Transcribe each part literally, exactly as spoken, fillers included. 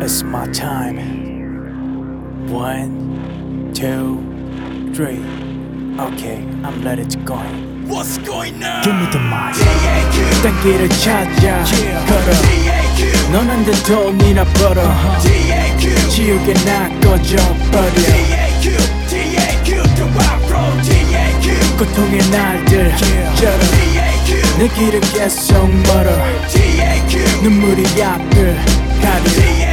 It's my time. One, two, three. Okay, I'm ready to go. What's going on? Give me the mic. 딴 길을 찾아 걸어. 넌 안 돼 돈이나 벌어. 지우개 나 꺼져버려. 고통의 날들 절어. 내 길은 계속 멀어. 눈물이 앞을 가려.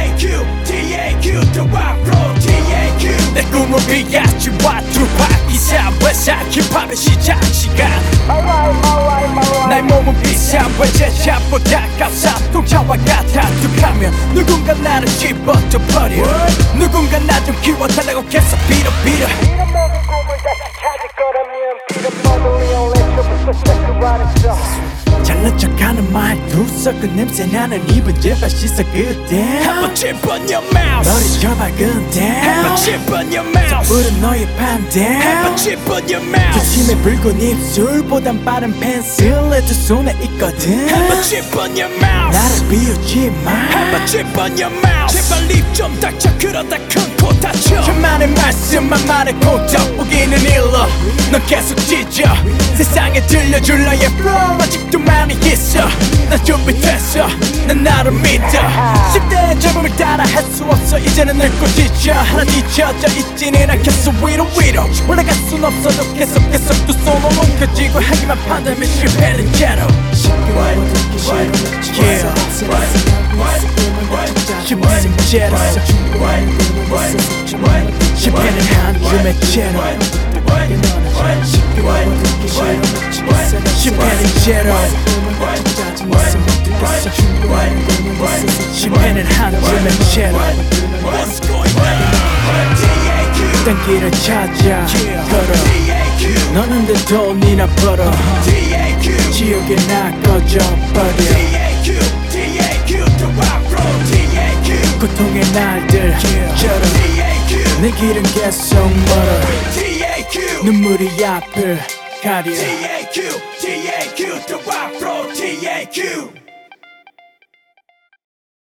내 꿈을 비아치와 두박 이사회사 힙합의 시작 시간. 나의 몸은 비싼 외제차보다 값사통차와 같아 툭하면 누군가 나를 집어줘 버려. 누군가 나 좀 키워달라고 계속 빌어 빌어. 빌어먹은 꿈을 다시 찾을 거라면 빌어먹은 리얼레이션부터 시작하라는 잘난 척하는 말도 썩은 냄새나는 입은 제발 씻어 그대. Have a chip on your mouth. 머리 저 밝은데 Have a chip on your mouth. 불은 너의 반대. Have a chip on your mouth. 조심해 붉은 입술보단 빠른 펜슬에 두 손에 있거든. Have a chip on your mouth. 나를 비우지 마. Have a chip on your mouth. 제발 입 좀 닥쳐 그러다 큰 코 다쳐. 그만의 말씀만 말하고 덕보기는 일러. 넌 계속 찢어. 세상에 들려줄 너의 flow 아직도 많이 있어. 난 준비됐어. 난 나를 믿어. 십 대의 젊음을 따라 할 수 없어. 이제는 늙고 지쳐. 하나 뒤쳐져 있지는 않겠어. 위로 위로 올라갈 순 없어도 계속 계속 두 손을 움켜쥐고 하기만 판다면 실패는 제로. Yeah. 실패는 제로. 실패는 한 줌의 제로. 실패는 제로. 실패는 한 줌의 제로. 딴 길을 찾아 걸어. 너는 내 돈이나 벌어. 지옥에 나 꺼져버려. 고통의 날들 절어. 내 길은 계속 멀어. 눈물이 앞을 가려. T A Q, T A Q, the rock pro, T A Q.